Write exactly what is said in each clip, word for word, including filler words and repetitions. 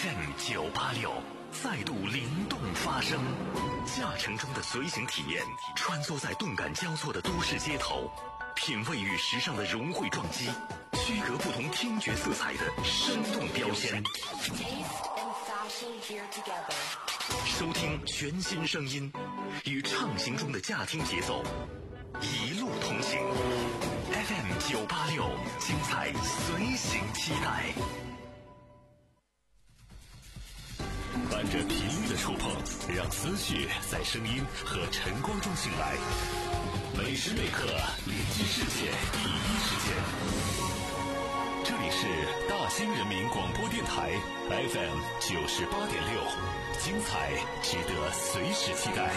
F M 九八六再度灵动发声，驾乘中的随行体验，穿梭在动感交错的都市街头，品味与时尚的融汇撞击，区隔不同听觉色彩的生动标签。收听全新声音，与畅行中的驾听节奏一路同行。F M 九八六，精彩随行期待。伴着频率的触碰，让思绪在声音和晨光中醒来。每时每刻连接世界第一时间。这里是大兴人民广播电台 F M 九十八点六，精彩值得随时期待。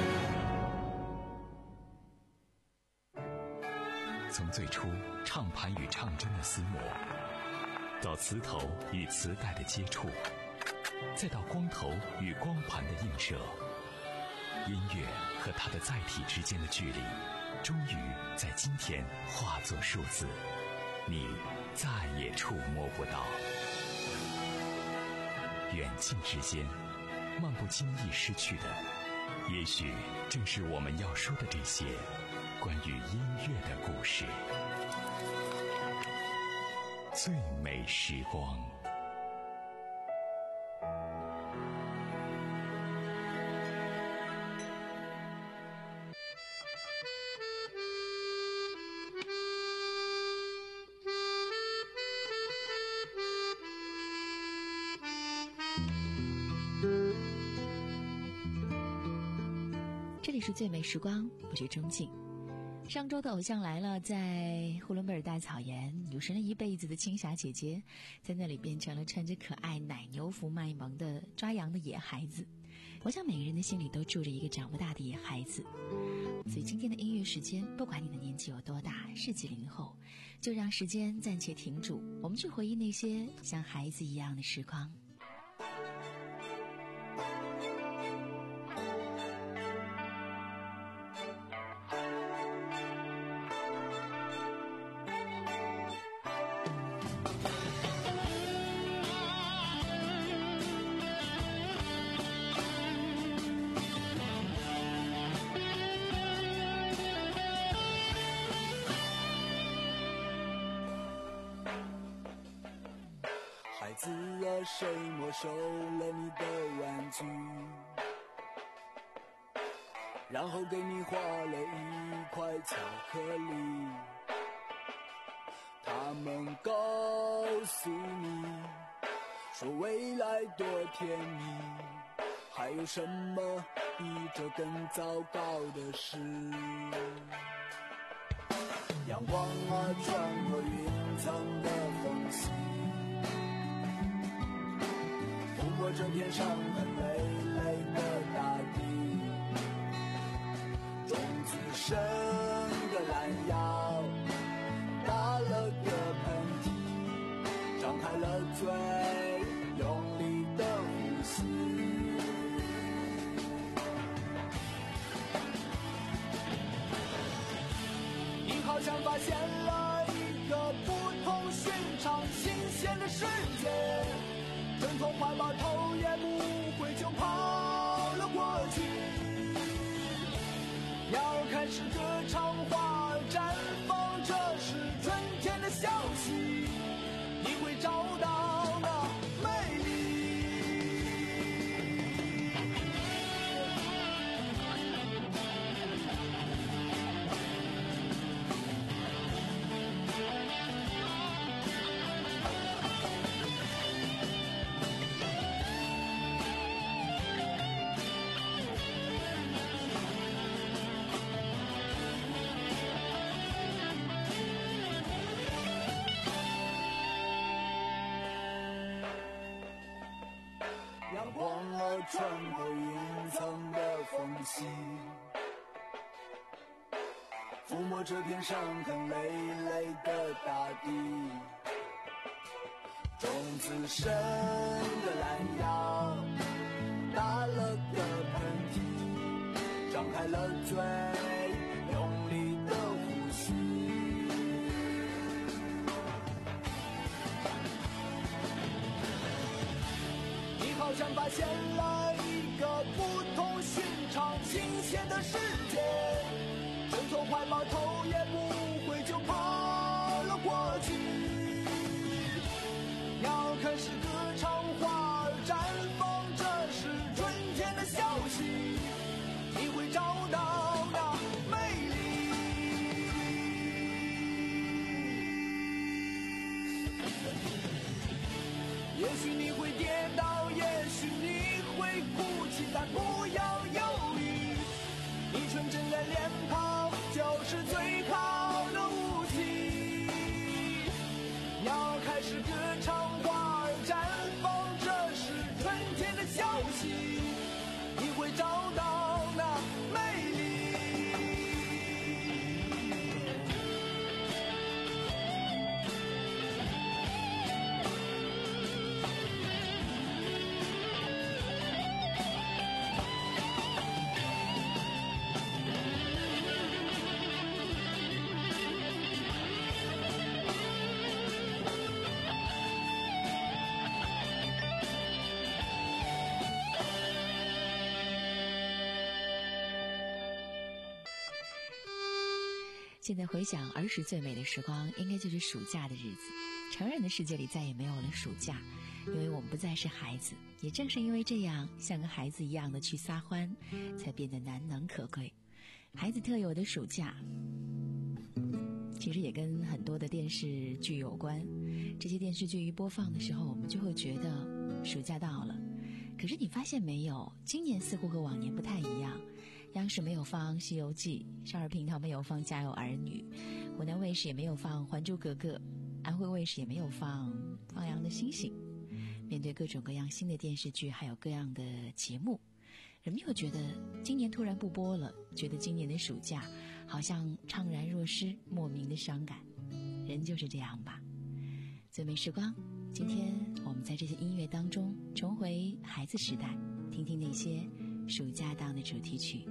从最初唱盘与唱针的厮磨，到磁头与磁带的接触，再到光头与光盘的映射，音乐和它的载体之间的距离，终于在今天化作数字，你再也触摸不到。远近之间，漫不经意失去的，也许正是我们要说的这些关于音乐的故事。最美时光。 这里是最美时光，我是钟静。上周的偶像来了，在呼伦贝尔大草原，有神了一辈子的青霞姐姐，在那里变成了穿着可爱奶牛服卖萌的抓羊的野孩子。我想每个人的心里都住着一个长不大的野孩子，所以今天的音乐时间，不管你的年纪有多大，是几零后，就让时间暂且停住，我们去回忆那些像孩子一样的时光。 孩子啊，谁没收了你的玩具，然后给你画了一块巧克力？他们告诉你说未来多甜蜜，还有什么比这更糟糕的事？阳光啊，穿过云层的缝隙，拂过这片伤痕累累的大地，种子生个懒腰，打了个喷嚏，张开了嘴，用力的呼吸。你好像发现了一个不同寻常、新鲜的世界，挣脱怀抱，头也不回就跑了过去，要开始歌唱花儿绽放，这是春天的消息，你会找到那美丽。阳光啊，穿过云层的缝隙，抚摸这片伤痕累累的大地，种子生个懒腰，打了个喷嚏，张开了嘴，用力的呼吸。 好像发现了一个不同寻常、新鲜的世界，挣脱怀抱头也不回就跑了过去。鸟开始歌唱，花儿绽放，这是春天的消息，你会找到那美丽。也许你会跌倒，也许你会哭泣，但不要犹豫，你纯真的脸庞就是最好的武器。鸟开始歌唱，花儿绽放，这是春天的消息，你会找到那美丽。 现在回想儿时最美的时光，应该就是暑假的日子。成人的世界里再也没有了暑假，因为我们不再是孩子。也正是因为这样，像个孩子一样的去撒欢，才变得难能可贵。孩子特有的暑假，其实也跟很多的电视剧有关。这些电视剧一播放的时候，我们就会觉得暑假到了。可是你发现没有，今年似乎和往年不太一样。央视没有放《西游记》，少儿频道没有放《家有儿女》，湖南卫视也没有放《还珠格格》，安徽卫视也没有放《放羊的星星》。面对各种各样新的电视剧，还有各样的节目，人们又觉得今年突然不播了，觉得今年的暑假好像怅然若失，莫名的伤感。人就是这样吧。最美时光，今天我们在这些音乐当中重回孩子时代，听听那些暑假档的主题曲。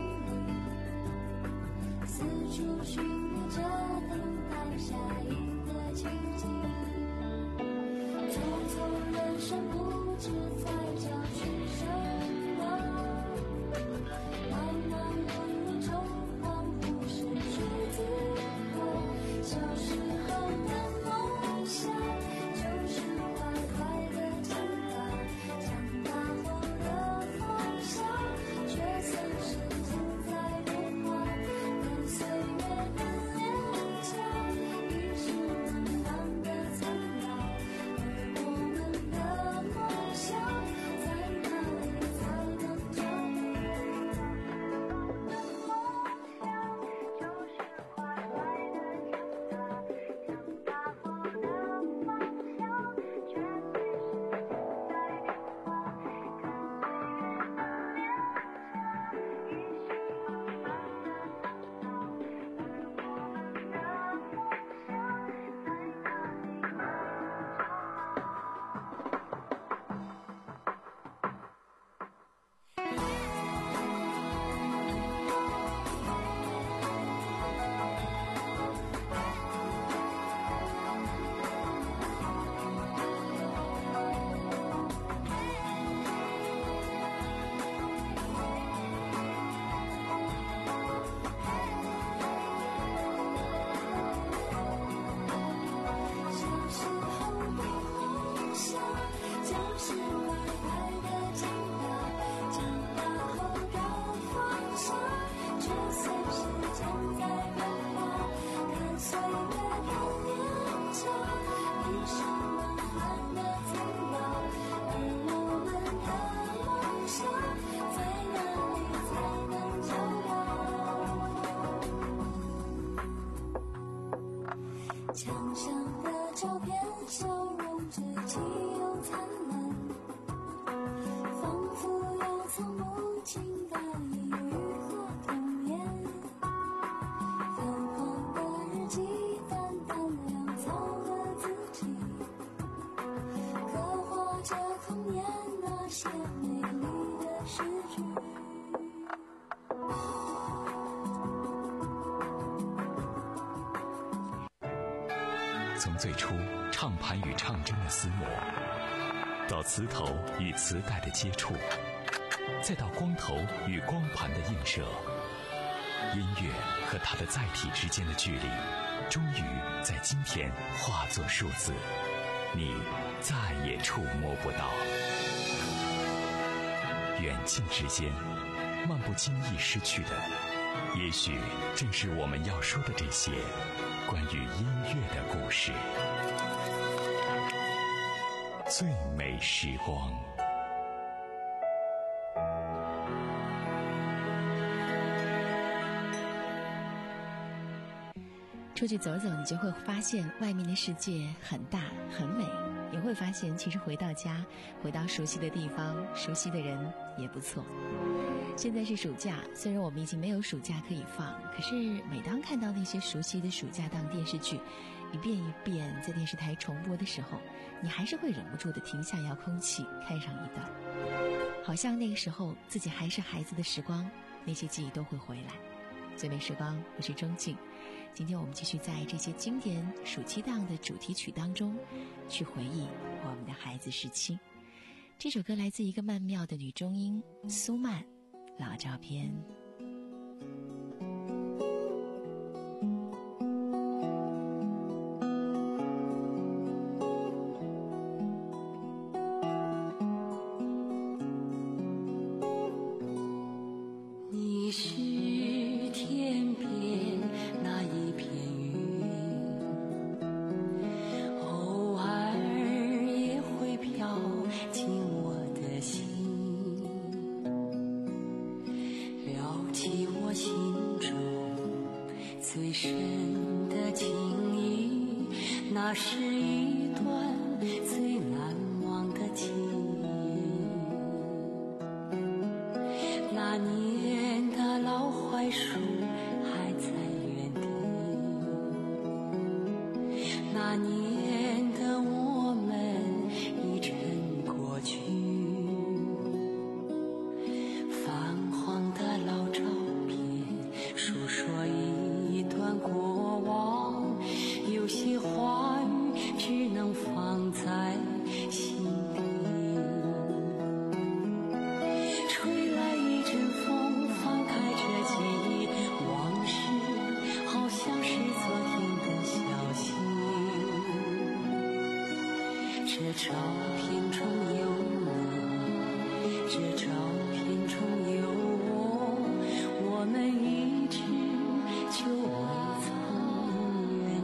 四处寻觅着等待下一个奇迹。匆匆人生不知在找寻什么，漫漫碌碌中仿佛是水自过，小时候的梦想就是坏坏的长大，长大后的梦想却算是正在变化，跟岁月的脸颊已是茫茫的苍老，而我们的梦想在哪里才能找到？梦想就是坏坏的长大，长大后的梦想却随时间在变化，跟岁月的脸颊已是茫茫的苍老，而我们的梦想在哪里才小时候的梦想就是坏坏的长大，长大后的方向却随时间在变化，看岁月的脸颊已是慢慢的苍老，而我们的梦想在哪里才能找到？墙上的照片，笑容稚气又灿烂，仿佛有从不尽的阴雨和童年。泛黄的日记，淡淡潦草的字迹，刻画着童年那些美丽的诗句。 从最初唱盘与唱针的厮磨，到磁头与磁带的接触，再到光头与光盘的映射，音乐和它的载体之间的距离，终于在今天化作数字，你再也触摸不到。远近之间，漫不经意失去的，也许正是我们要说的这些关于音乐的故事。最美时光。 出去走走，你就会发现外面的世界很大很美，也会发现其实回到家，回到熟悉的地方，熟悉的人也不错。现在是暑假，虽然我们已经没有暑假可以放，可是每当看到那些熟悉的暑假档电视剧一遍一遍在电视台重播的时候，你还是会忍不住的停下遥控器看上一段，好像那个时候自己还是孩子的时光，那些记忆都会回来。最美时光，我是钟静。今天我们继续在这些经典暑期档的主题曲当中去回忆我们的孩子时期。这首歌来自一个曼妙的女中音苏曼，老照片。 你是天边那一片云，偶尔也会飘进我的心，撩起我心中最深的情谊，那是一段最难忘的记忆。那年的老槐树还在原地，那年的我们已成过去，泛黄的老照片述说一段过往，有些话语这照片中有你，这照片中有我，我们一直就未曾远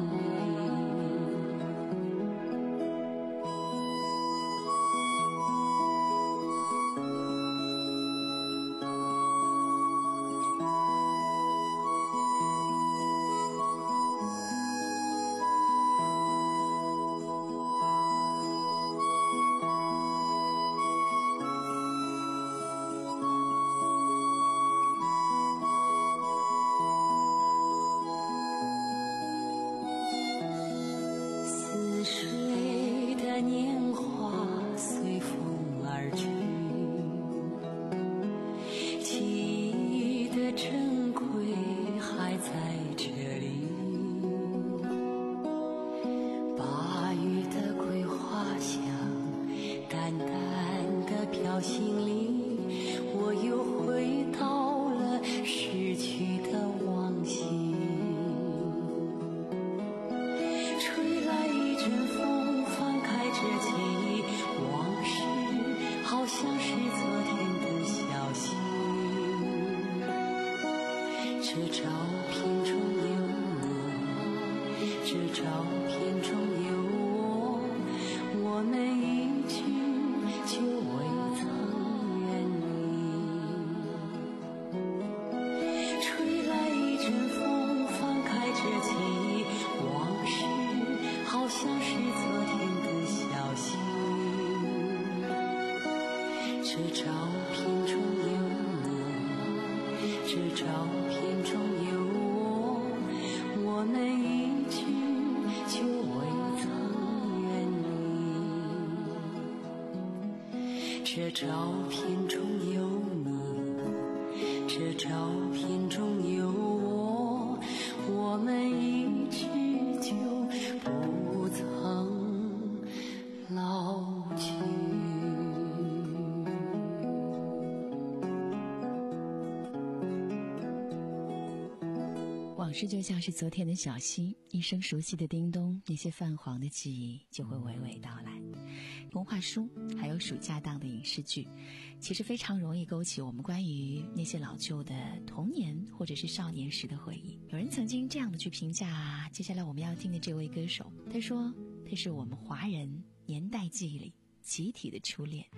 这照片中有你，这照片中有我，我们一直就不曾老去。 往事就像是昨天的小溪，一声熟悉的叮咚，那些泛黄的记忆就会娓娓道来。文化书还有暑假档的影视剧，其实非常容易勾起我们关于那些老旧的童年或者是少年时的回忆。有人曾经这样的去评价接下来我们要听的这位歌手，他说他是我们华人年代记忆里集体的初恋。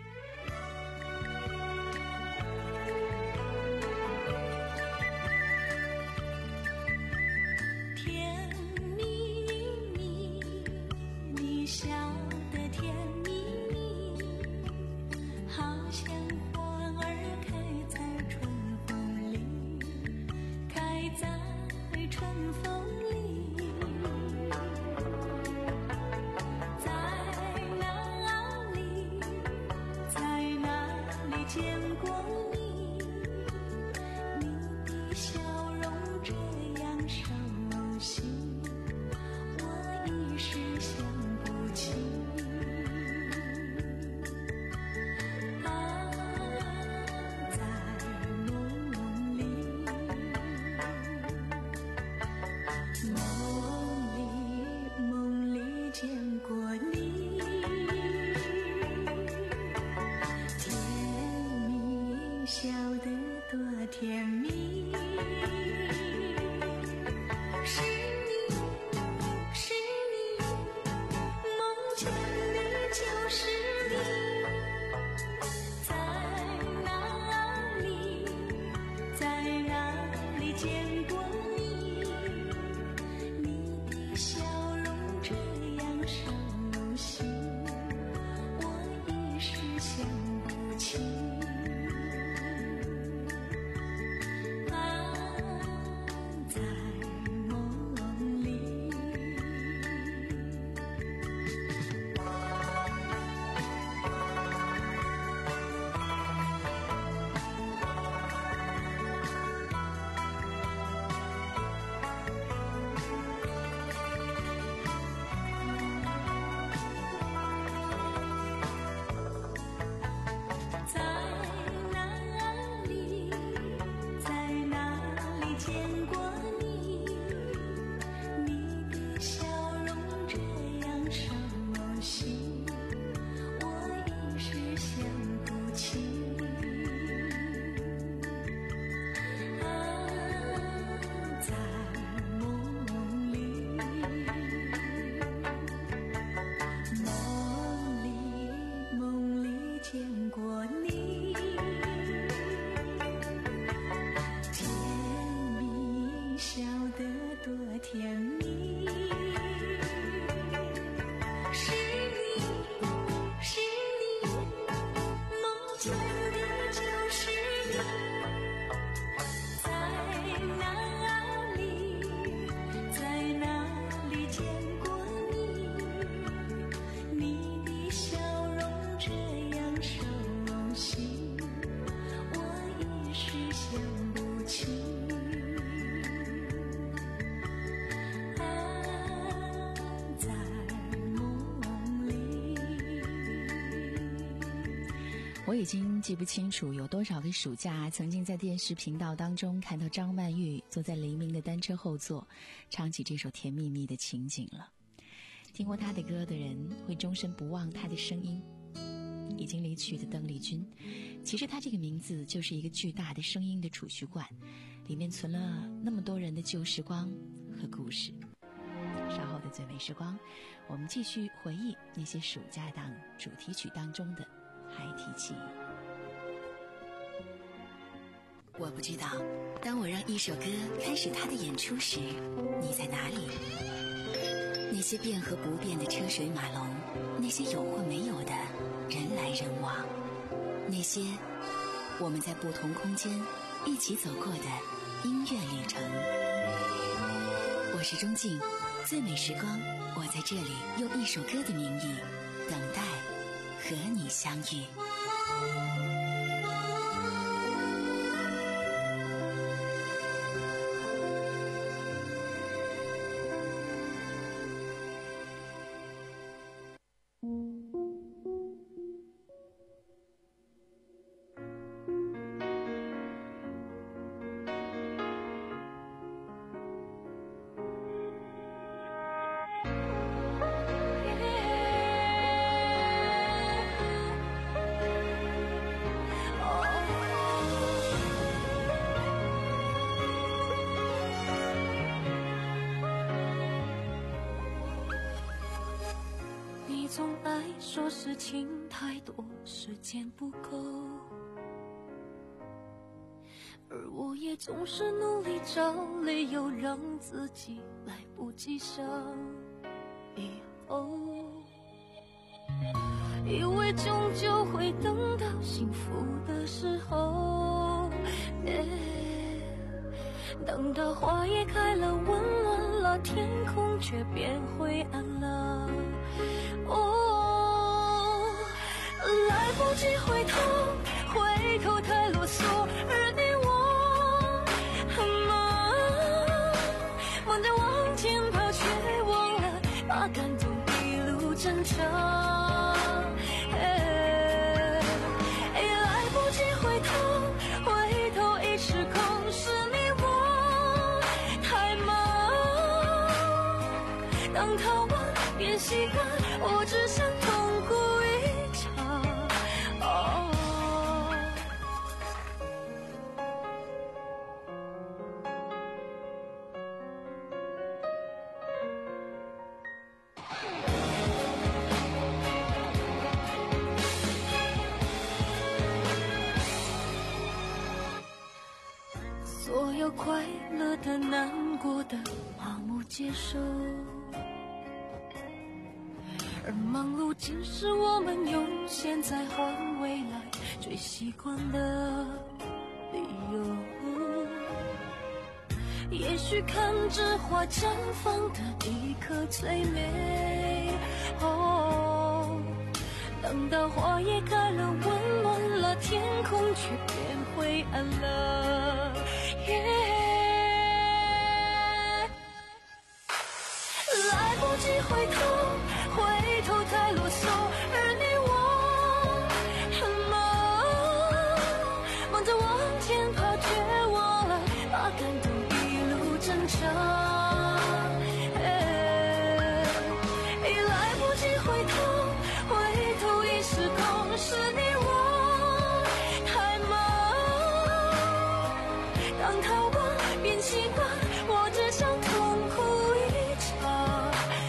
甜蜜蜜，你笑得甜蜜蜜，好像花儿开在春风里，开在春风里。在哪里，在哪里见过你？你的笑容这样熟悉，我一时想不起。啊，在梦里，梦里梦里见过你，甜蜜笑得多甜蜜。是你，是你， 我已经记不清楚有多少个暑假曾经在电视频道当中看到张曼玉坐在黎明的单车后座唱起这首甜蜜蜜的情景了。听过她的歌的人会终身不忘她的声音。已经离去的邓丽君，其实她这个名字就是一个巨大的声音的储蓄罐，里面存了那么多人的旧时光和故事。稍后的最美时光，我们继续回忆那些暑假档主题曲当中的孩提记忆。我不知道，当我让一首歌开始它的演出时，你在哪里？那些变和不变的车水马龙，那些有或没有的人来人往，那些我们在不同空间一起走过的音乐旅程。我是钟静，最美时光，我在这里用一首歌的名义等待和你相遇。 总爱说事情太多，时间不够，而我也总是努力找理由让自己来不及想以后，以为终究会等到幸福的时候，等到花也开了，温暖了，天空却变灰暗了。哦，来不及回头，回头太啰嗦，而你我很忙，忙着往前跑，却忘了把感动一路珍藏。哎，来不及回头，回头已失控，是你我太忙，当逃亡变习惯，我只想痛哭一场。哦，所有快乐的、难过的，麻木接受。而忙碌竟是我们用现在换未来最习惯的理由。也许看着花绽放的一刻最美，哦，等到花也开了，温暖了，天空却变灰暗了。来不及回头，回头太啰嗦，而你我很忙，忙着往前跑，却忘了把感动一路珍藏。哎，来不及回头，回头已失控，是你我太忙，当逃亡变习惯，我只想痛哭一场。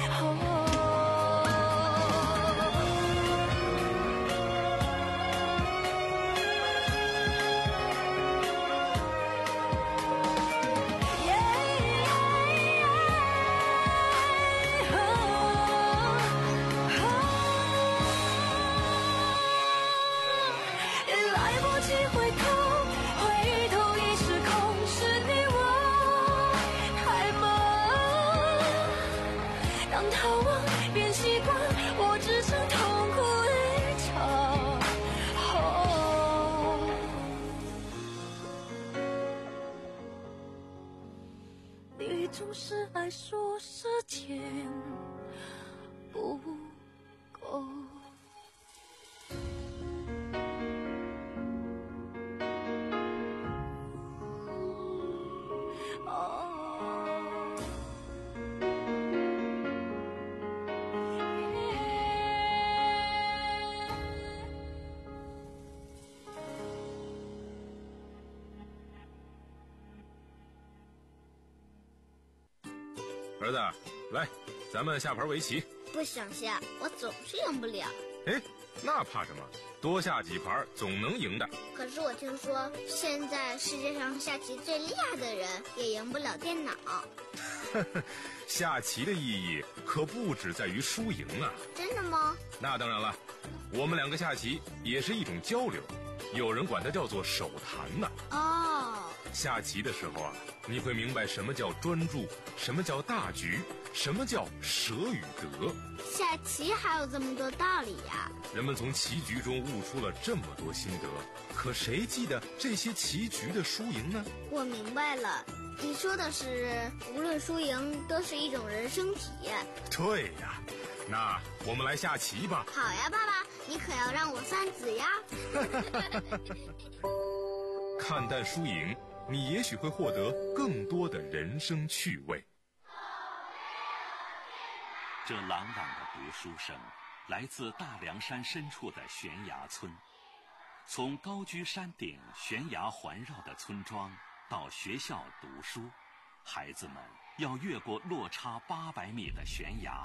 总是爱说时间不够。 儿子，来，咱们下盘围棋。 不想下，我总是赢不了。 哎，那怕什么？多下几盘总能赢的。 可是我听说，现在世界上下棋最厉害的人也赢不了电脑。 下棋的意义可不只在于输赢啊！ 真的吗？ 那当然了，我们两个下棋也是一种交流，有人管它叫做手谈呢。 哦， 下棋的时候啊，你会明白什么叫专注，什么叫大局，什么叫舍与得。 下棋还有这么多道理呀！ 人们从棋局中悟出了这么多心得，可谁记得这些棋局的输赢呢？ 我明白了，你说的是无论输赢都是一种人生体验。 对呀，那我们来下棋吧。 好呀，爸爸，你可要让我算子呀。 看淡输赢，你也许会获得更多的人生趣味。 这朗朗的读书声来自大凉山深处的悬崖村。从高居山顶悬崖环绕的村庄到学校读书，孩子们要越过落差八百米的悬崖，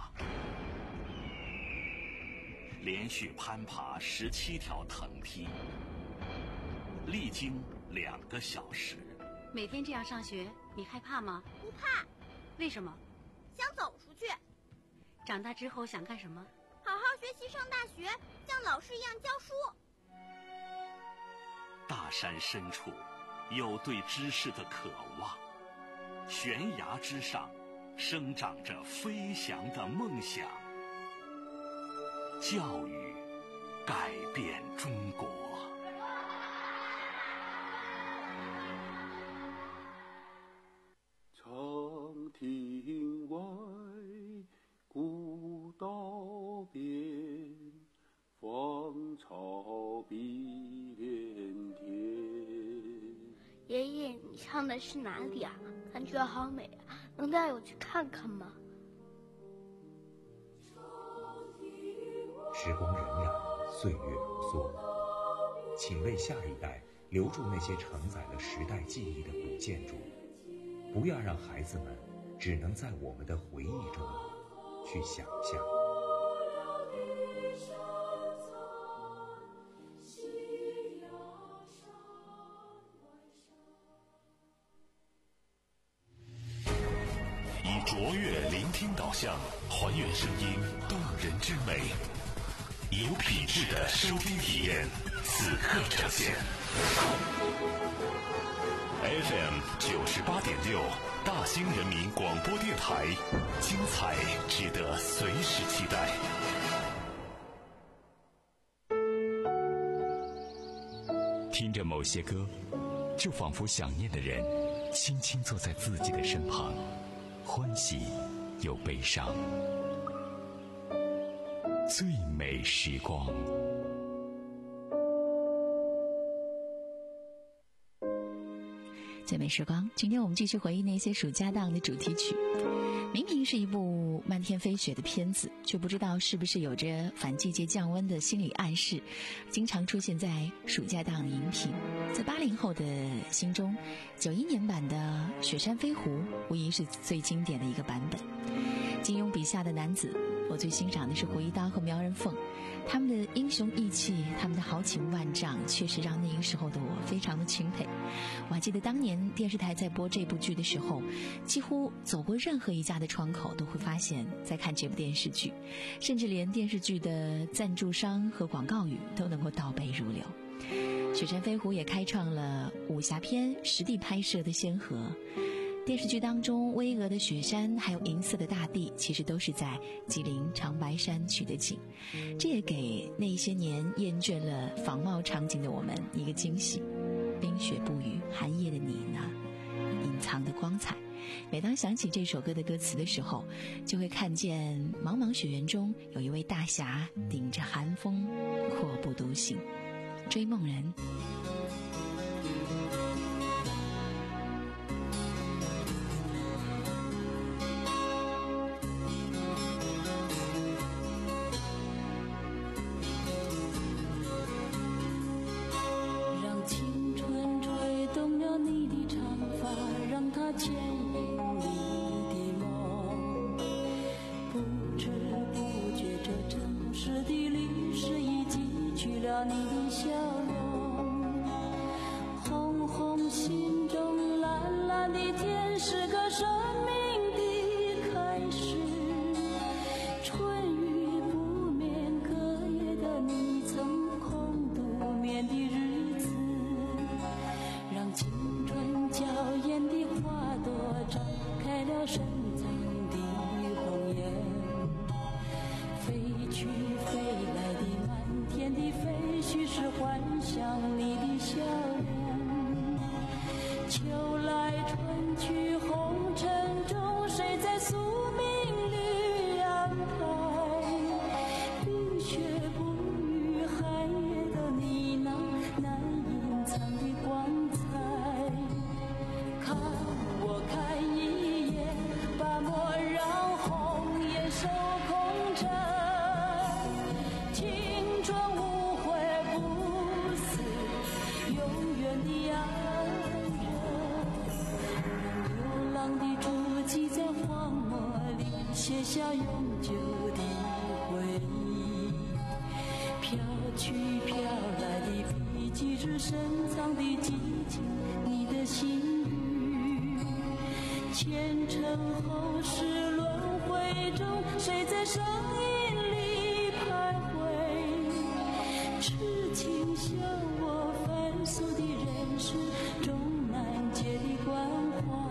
连续攀爬十七条藤梯，历经两个小时。 每天这样上学，你害怕吗？ 不怕。 为什么？ 想走出去。 长大之后想干什么？ 好好学习，上大学，像老师一样教书。 大山深处有对知识的渴望，悬崖之上生长着飞翔的梦想。教育改变中国。 长亭外，古道边，芳草碧连天。 爷爷，你唱的是哪里啊？感觉好美啊，能带我去看看吗？ 时光荏苒，岁月如梭，请为下一代留住那些承载了时代记忆的古建筑，不要让孩子们只能在我们的回忆中去想象。 以卓越聆听导向，还原声音动人之美，有品质的收听体验，此刻呈现。F M 九十八点六，大兴人民广播电台，精彩值得随时期待。 听着某些歌，就仿佛想念的人轻轻坐在自己的身旁，欢喜又悲伤。最美时光。 最美时光，今天我们继续回忆那些暑假档的主题曲。明明是一部漫天飞雪的片子，却不知道是不是有着反季节降温的心理暗示，经常出现在暑假档的荧屏。在八零后的心中，九一年版的《雪山飞狐》无疑是最经典的一个版本。金庸笔下的男子，我最欣赏的是胡一刀和苗人凤，他们的英雄义气，他们的豪情万丈，确实让那个时候的我非常的钦佩。我还记得当年电视台在播这部剧的时候，几乎走过任何一家的窗口都会发现在看这部电视剧，甚至连电视剧的赞助商和广告语都能够倒背如流。雪山飞狐也开创了武侠片实地拍摄的先河。电视剧当中巍峨的雪山还有银色的大地，其实都是在吉林长白山取的景，这也给那些年厌倦了仿冒场景的我们一个惊喜。冰雪不语，寒夜的你呢，隐藏的光彩。每当想起这首歌的歌词的时候，就会看见茫茫雪原中有一位大侠顶着寒风阔步独行。追梦人。 动了你的长发，让它牵引你的梦。 下永久的回忆，飘去飘来的笔记是深藏的激情，你的心语，前尘后世轮回中，谁在声音里徘徊，痴情像我凡俗的人世终难解的关怀。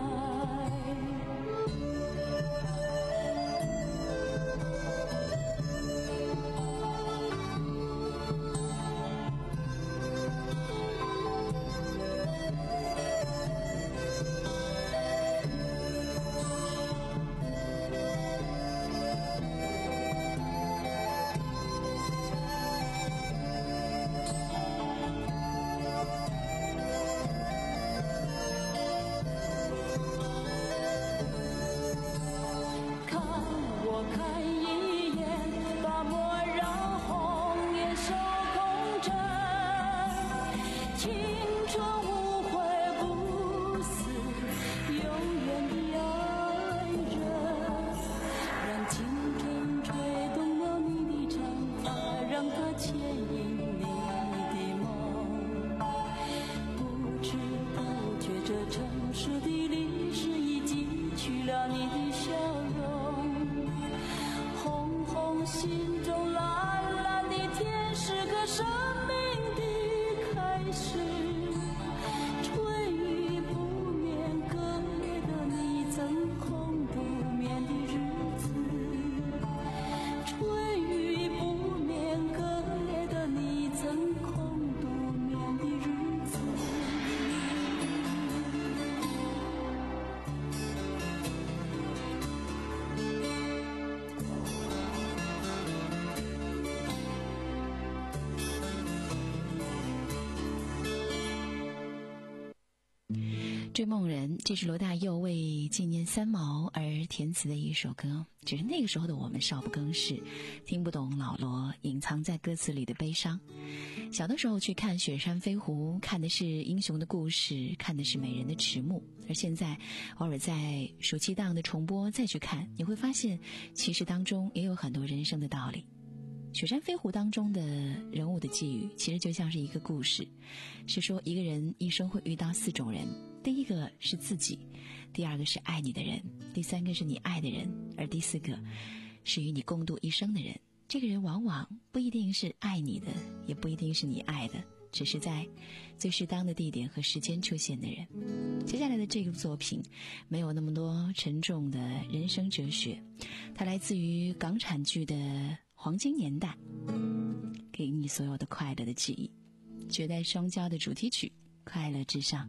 追梦人，这是罗大佑为纪念三毛而填词的一首歌。只是那个时候的我们少不更事，听不懂老罗隐藏在歌词里的悲伤。小的时候去看《雪山飞狐》，看的是英雄的故事，看的是美人的迟暮。而现在偶尔在暑期档的重播再去看，你会发现其实当中也有很多人生的道理。《雪山飞狐》当中的人物的际遇其实就像是一个故事，是说一个人一生会遇到四种人，第一个是自己，第二个是爱你的人，第三个是你爱的人，而第四个是与你共度一生的人。这个人往往不一定是爱你的，也不一定是你爱的，只是在最适当的地点和时间出现的人。接下来的这个作品没有那么多沉重的人生哲学，它来自于港产剧的黄金年代，给你所有的快乐的记忆。绝代双骄的主题曲《快乐至上》。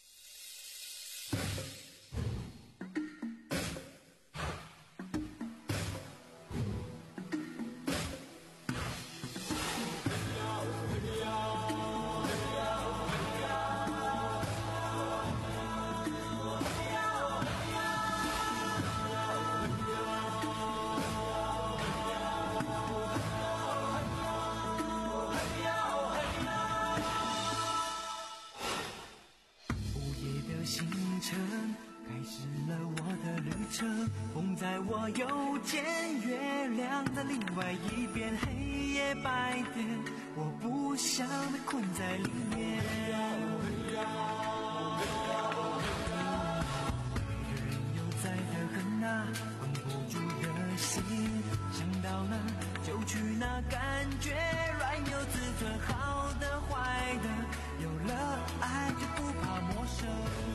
风在我右肩，月亮的另外一边，黑夜白天，我不想被困在里面。一个人悠哉的很啊，关不住的心，想到哪就去哪，感觉软有自尊，好的坏的，有了爱就不怕陌生。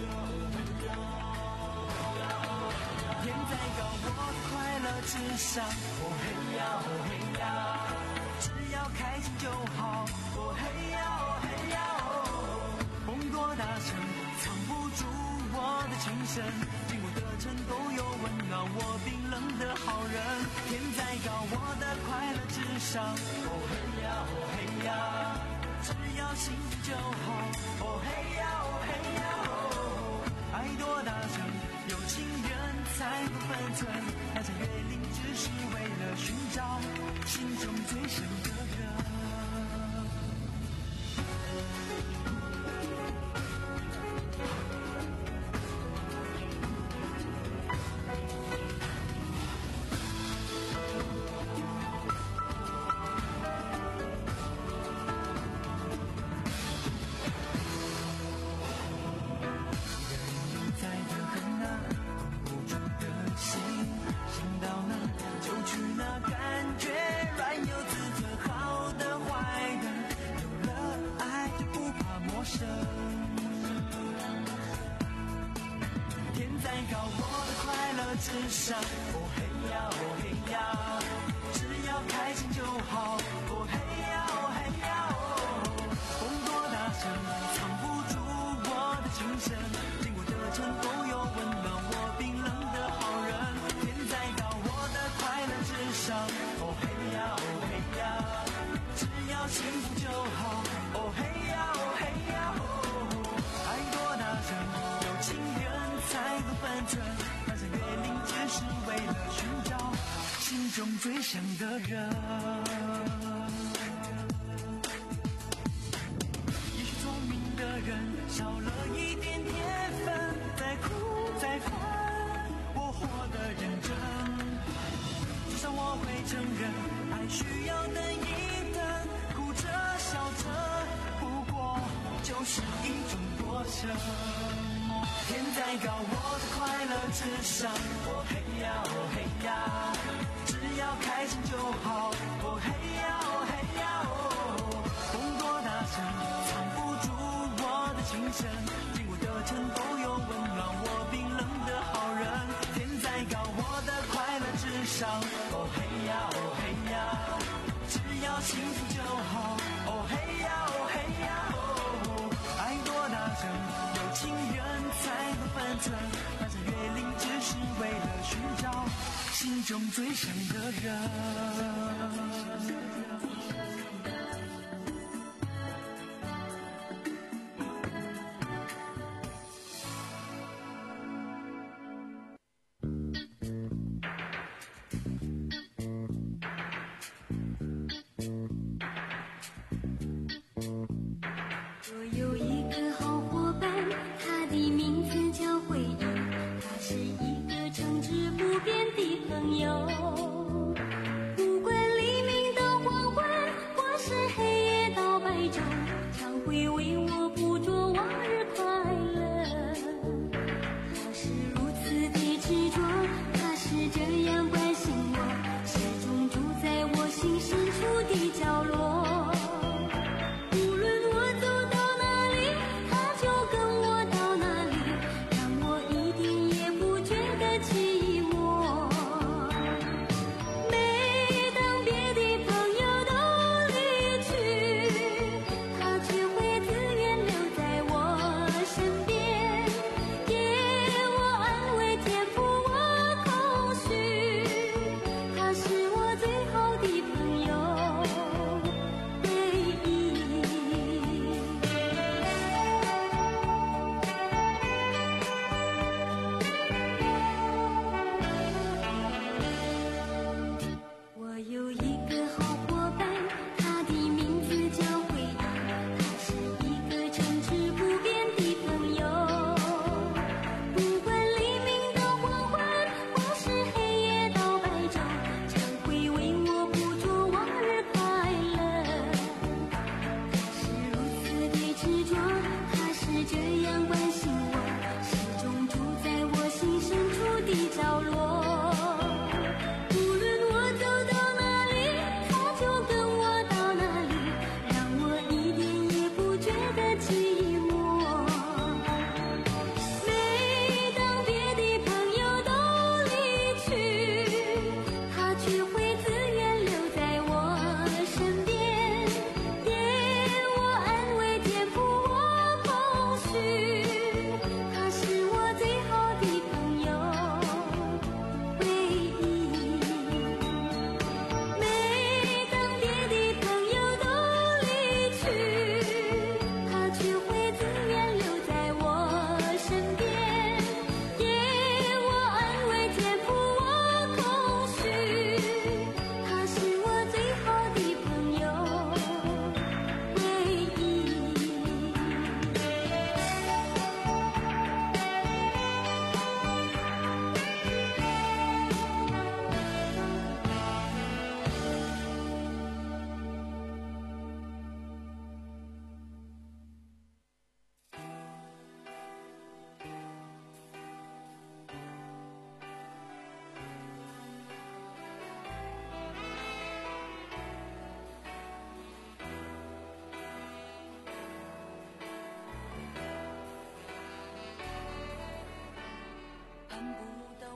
天再高，我快乐至上。哦嘿呀，哦嘿呀，只要开心就好。哦嘿呀，哦嘿呀，哦，风多大声，藏不住我的情深。经过的城都有温暖我冰冷的好人。天再高，我的快乐至上。哦嘿呀，哦嘿呀，只要幸福就好。哦嘿呀，哦嘿呀，哦，爱多大声，有情人才不分寸，那场约定只是为了寻找心中最深的人。 上。哦嘿呀哦嘿呀，只要开心就好。哦嘿呀哦嘿呀哦，风多大声藏不住我的情深，经过的城都有温暖我冰冷的好人。天再高，我的快乐至上。哦嘿呀哦嘿呀，只要幸福就好。哦嘿呀哦嘿呀哦，爱多大声，有情人才懂分寸，翻山越岭只是为了寻找心中最想的人。也许聪明的人少了一点天分，再苦再烦我活得认真，至少我会承认爱需要等一等，哭着笑着不过就是一种过程。天再高，我的快乐至上。哦嘿呀哦嘿呀，只要开心就好。哦嘿呀哦嘿呀哦，风多大声藏不住我的情深，经过的城都有温暖我冰冷的好人。天再高，我的快乐至上。哦嘿呀哦嘿呀，只要幸福就好。哦嘿呀哦嘿呀哦，爱多大声，有情人才懂分寸，翻山越岭只是为了寻找心中最想的人。 我有一个好伙伴，他的名字叫回忆，他是一个诚挚不变的朋友。不管黎明到黄昏，或是黑夜到白昼，常会为我捕捉往日快乐。他是如此的执着，他是这样关心我，始终住在我心深处的角落。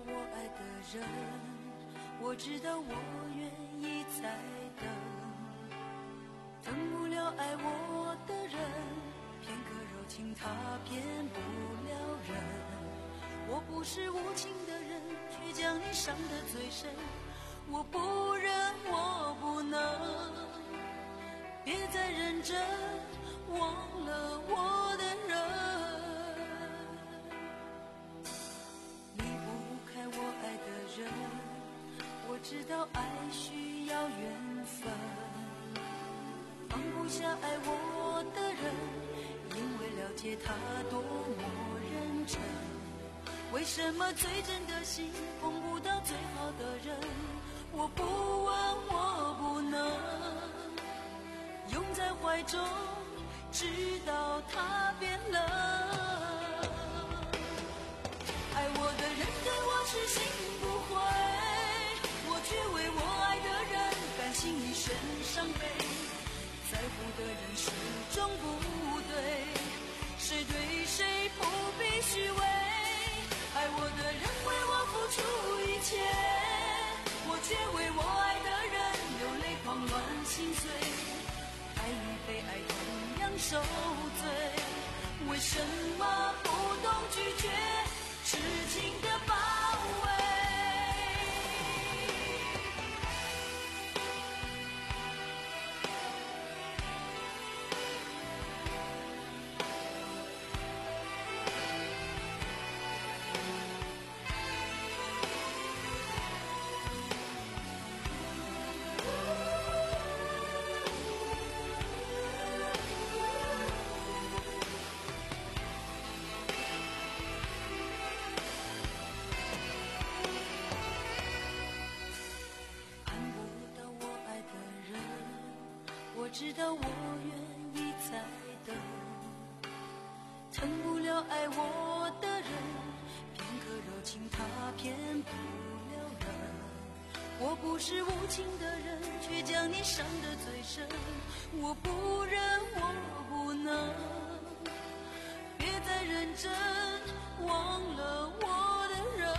我爱的人，我知道我愿意再等，等不了爱我的人，片刻柔情他骗不了人。我不是无情的人，却将你伤得最深，我不忍我不能，别再认真忘了我的人。离不开我爱的人，我知道爱需要缘分，放不下爱我的人，因为了解他多么认真。为什么最真的心碰不到最好的人？我不问我不能，拥在怀中直到他变冷。爱我的人对我痴心不悔，我却为我爱的人甘心一生伤悲。在乎的人始终不对，谁对谁不必虚伪。爱我的人为我付出一切，我却为我爱的人流泪狂乱心碎。爱与被爱同样受罪，为什么不懂拒绝痴情的包围？我知道我愿意再等，疼不了爱我的人，片刻柔情他骗不了人。我不是无情的人，却将你伤得最深，我不忍我不能，别再认真忘了我的人。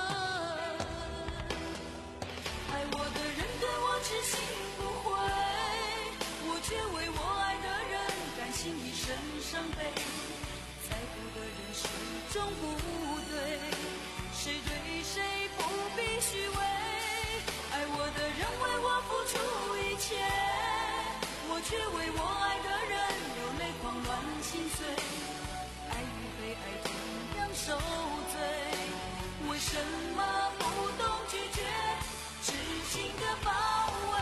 爱我的人对我痴心不悔，我却为我爱的人甘心一生伤悲。在乎的人始终不对，谁对谁不必虚伪。爱我的人为我付出一切，我却为我爱的人流泪狂乱心碎。爱与被爱同样受罪，为什么不懂拒绝痴情的包围？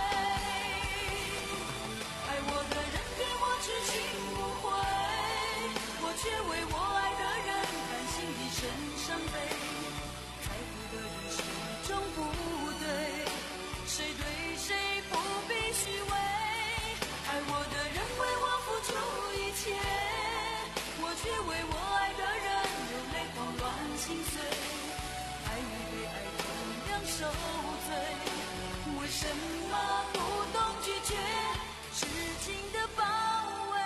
爱我的人对我痴心不悔，我却为我爱的人甘心一生伤悲。在乎的人始终不对，谁对谁不必虚伪。爱我的人为我付出一切，我却为我爱的人流泪狂乱心碎。爱与被爱同样受罪，为什么不懂拒绝痴情的包围？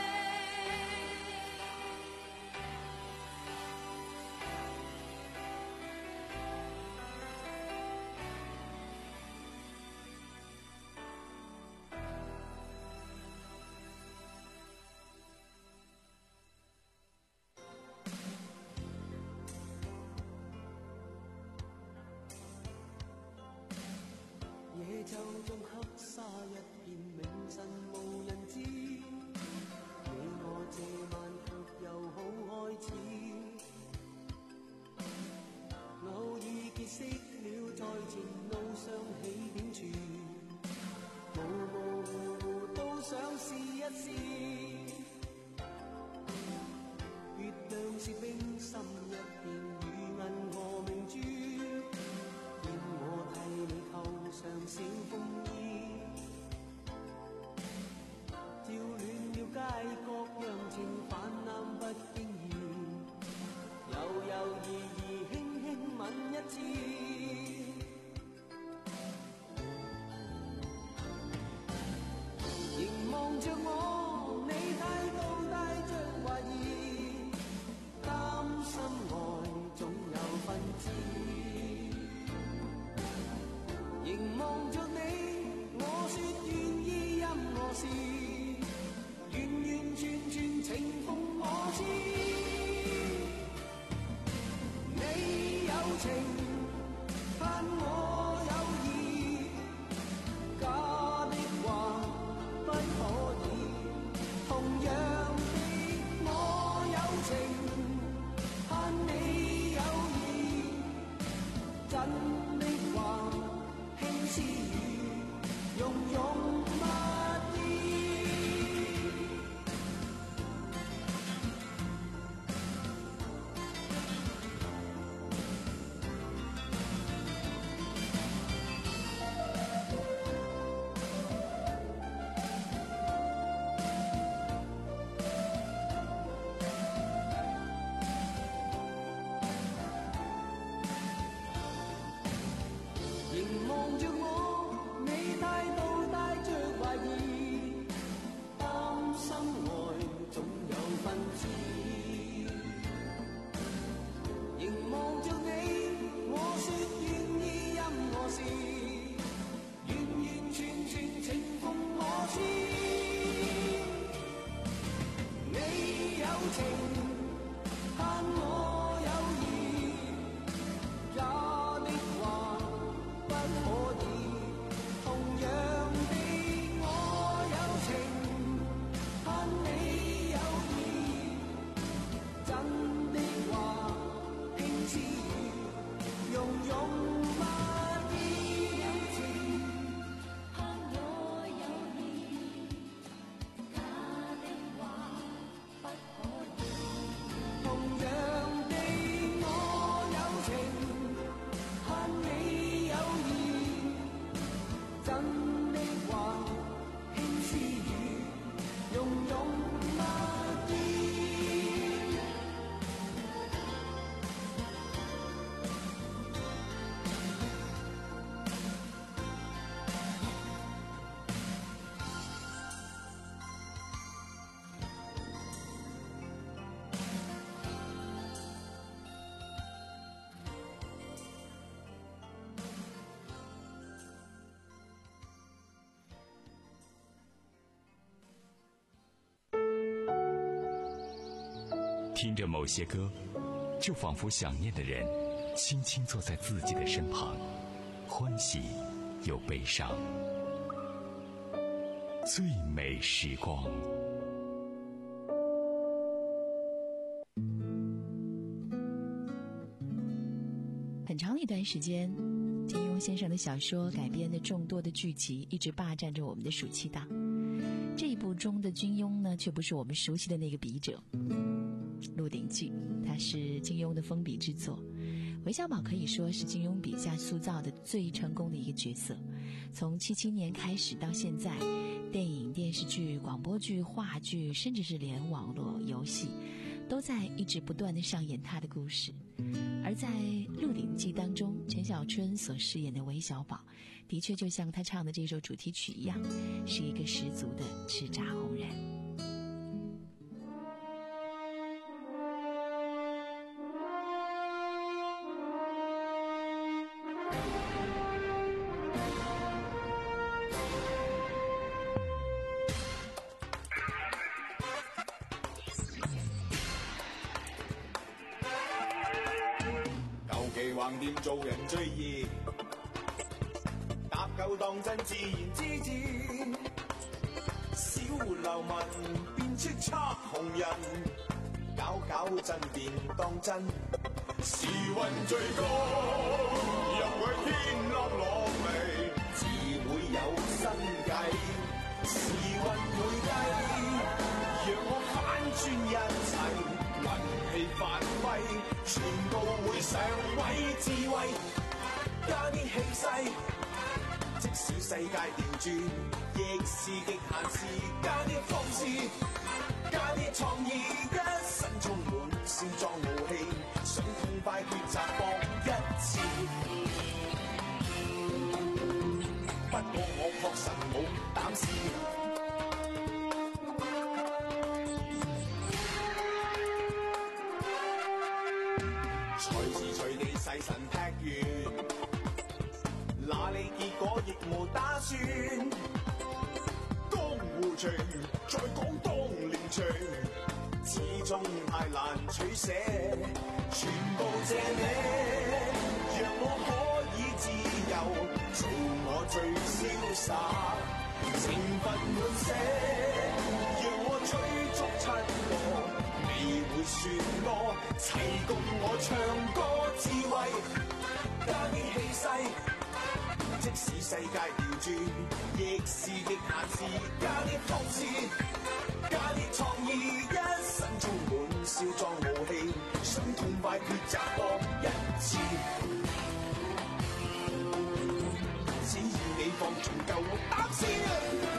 夜就像黑沙一片，明晨無人知。你我這晚卻又好開始，偶爾結識了，在前路上起點處，模模糊糊都想試一試。月亮是冰心一片，如銀河明珠。我替你扣上小風衣，照暖了街角，讓情泛濫不經意，猶猶豫豫輕輕吻一次。凝望着我， 情，盼我有意，假的話不可以。同樣的我有情，盼你有意，真的話輕似雨，融融蜜意。凝望着我，你態度帶着懷疑，擔心愛總有分支。凝望着你，我說願意任何事，完完全全情共我知。你有情，盼我有意，假的話不可以。同樣的我有情，盼你有意，真的話輕似雨，融融蜜意。有情，盼我有意，假的話不可以。同樣的我有情，盼你有意，真的話輕似雨，融融蜜意。 听着某些歌，就仿佛想念的人轻轻坐在自己的身旁，欢喜又悲伤。最美时光。 很长的一段时间，金庸先生的小说改编的众多的剧集一直霸占着我们的暑期档。这一部中的金庸呢，却不是我们熟悉的那个笔者。《鹿鼎记》它是金庸的封笔之作，韦小宝可以说是金庸笔下塑造的最成功的一个角色。从七七年开始到现在，电影、电视剧、广播剧、话剧，甚至是连网络游戏，都在一直不断地上演他的故事。而在《鹿鼎记》当中，陈小春所饰演的韦小宝，的确就像他唱的这首主题曲一样，是一个十足的叱咤红人。 橫掂做人最易，搭夠當真自然之至，小流民變叱咤紅人，搞搞震便當真，時運最高，任佢天落落嚟，自會有新計，時運會計，讓我反轉一切。運氣發揮，全部會上位智慧，加啲氣勢，即使世界調轉，亦是極限事，加啲放肆，加啲創意，一身充滿少壯傲氣，想痛快抉擇搏一次。不過我確實冇膽試。細神劈完，那你結果亦無打算。江湖情，再講當年情，始終太難取捨，全部謝你。 做我最瀟灑，情分滿瀉，讓我追逐七個，你會說我齊共我唱歌智慧，加啲氣勢，即使世界調轉，亦是極限事，加啲諷刺，加啲創意，一生充滿笑壯傲氣，想痛快抉擇搏一次。只要你放縱夠我膽先啊！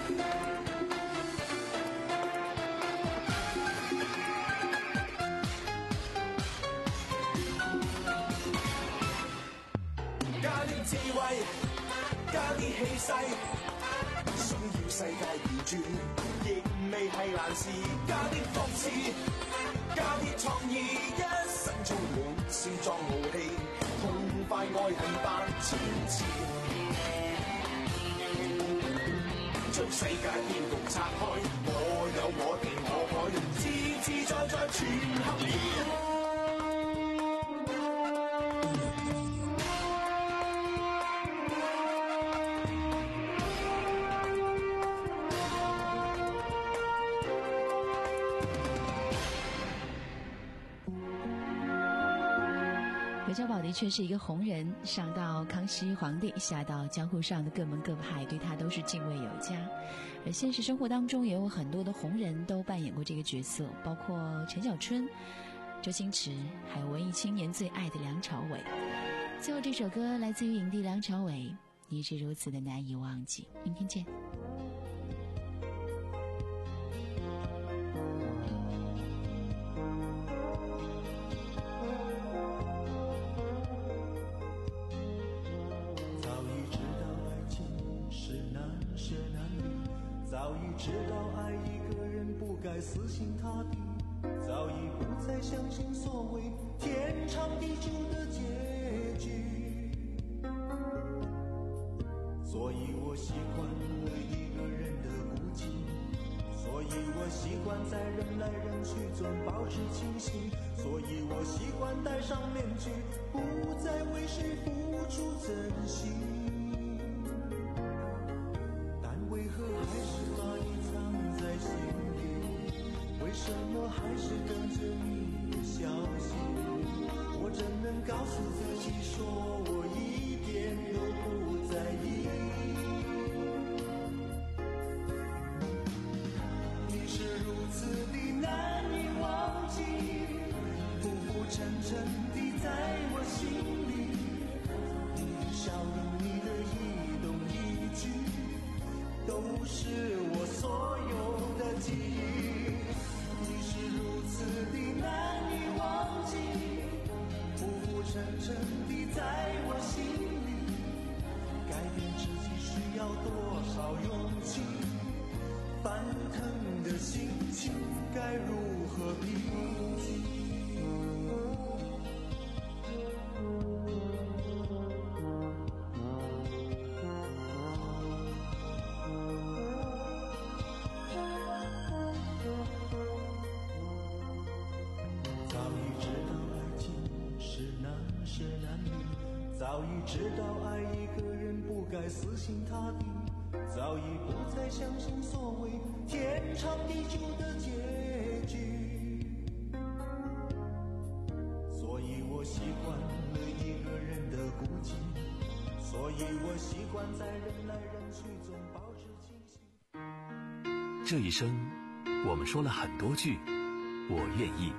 加啲智慧，加啲氣勢，想要世界調轉，亦未係難事。加啲諷刺，加啲創意，一生充滿笑壯傲氣，痛快愛恨百千次。將世界變局拆開，我有我定我海，自自在在全合意。 韦小宝的确是一个红人，上到康熙皇帝，下到江湖上的各门各派，对他都是敬畏有加。而现实生活当中也有很多的红人都扮演过这个角色，包括陈小春、周星驰，还有文艺青年最爱的梁朝伟。最后这首歌来自于影帝梁朝伟，你是如此的难以忘记。明天见。 早已知道爱一个人不该死心塌地，早已不再相信所谓天长地久的结局，所以我习惯了一个人的孤寂，所以我习惯在人来人去中保持清醒，所以我习惯戴上面具，不再为谁付出真心，但为何还是把你藏在心里？为什么还是等着你的消息？我怎能告诉自己说我一点都不在意？你是如此的难以忘记，浮浮沉沉地在我心里，你的笑容，你的一动一举，都是我所有的记忆。你是如此的难以忘记，浮浮沉沉地在我心里，改变自己需要多少勇气？翻腾的心情该如何平静？早已知道爱一个人不该死心塌地，早已不再相信所谓天长地久的结局，所以我习惯了一个人的孤寂，所以我习惯在人来人去中保持清醒。 这一生我们说了很多句我愿意。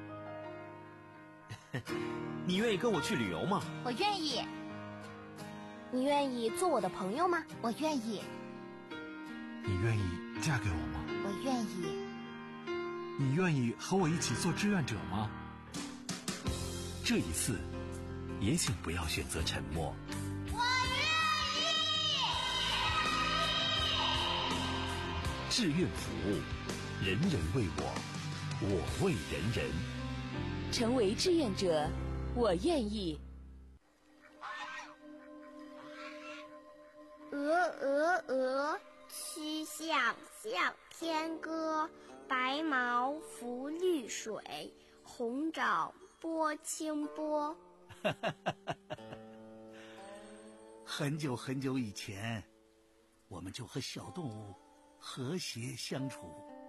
你愿意跟我去旅游吗？ 我愿意。你愿意做我的朋友吗？我愿意。 你愿意嫁给我吗？ 我愿意。 你愿意和我一起做志愿者吗？ 这一次也请不要选择沉默。 我愿意。 志愿服务，人人为我，我为人人。 成为志愿者，我愿意。 鹅鹅鹅，曲项向天歌。白毛浮绿水，红爪拨清波。 很久很久以前，我们就和小动物和谐相处。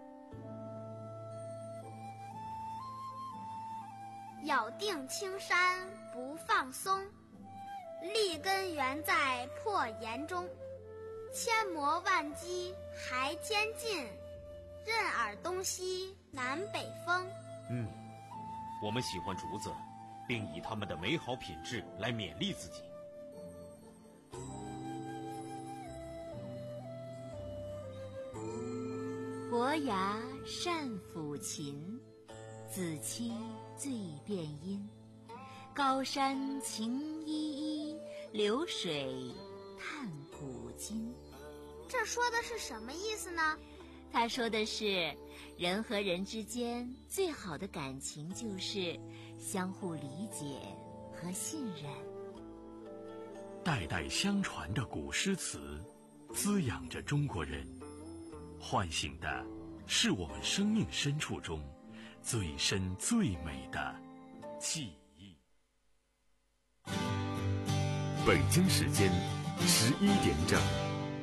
咬定青山不放松，立根原在破岩中。千磨万击还坚劲，任尔东西南北风。 嗯，我们喜欢竹子，并以它们的美好品质来勉励自己。 伯牙善抚琴，子期最辨音。高山晴依依，流水探古今。 这说的是什么意思呢？ 他说的是，人和人之间最好的感情就是相互理解和信任。 代代相传的古诗词，滋养着中国人，唤醒的是我们生命深处中最深最美的记忆。 北京时间十一点整。